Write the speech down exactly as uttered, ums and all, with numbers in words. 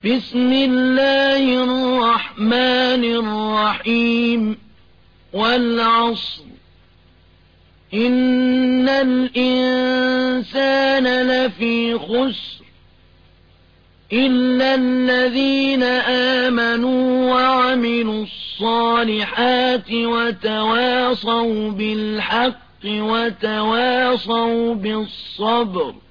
بسم الله الرحمن الرحيم والعصر إن الإنسان لفي خسر إلا الذين آمنوا وعملوا الصالحات وتواصوا بالحق وتواصوا بالصبر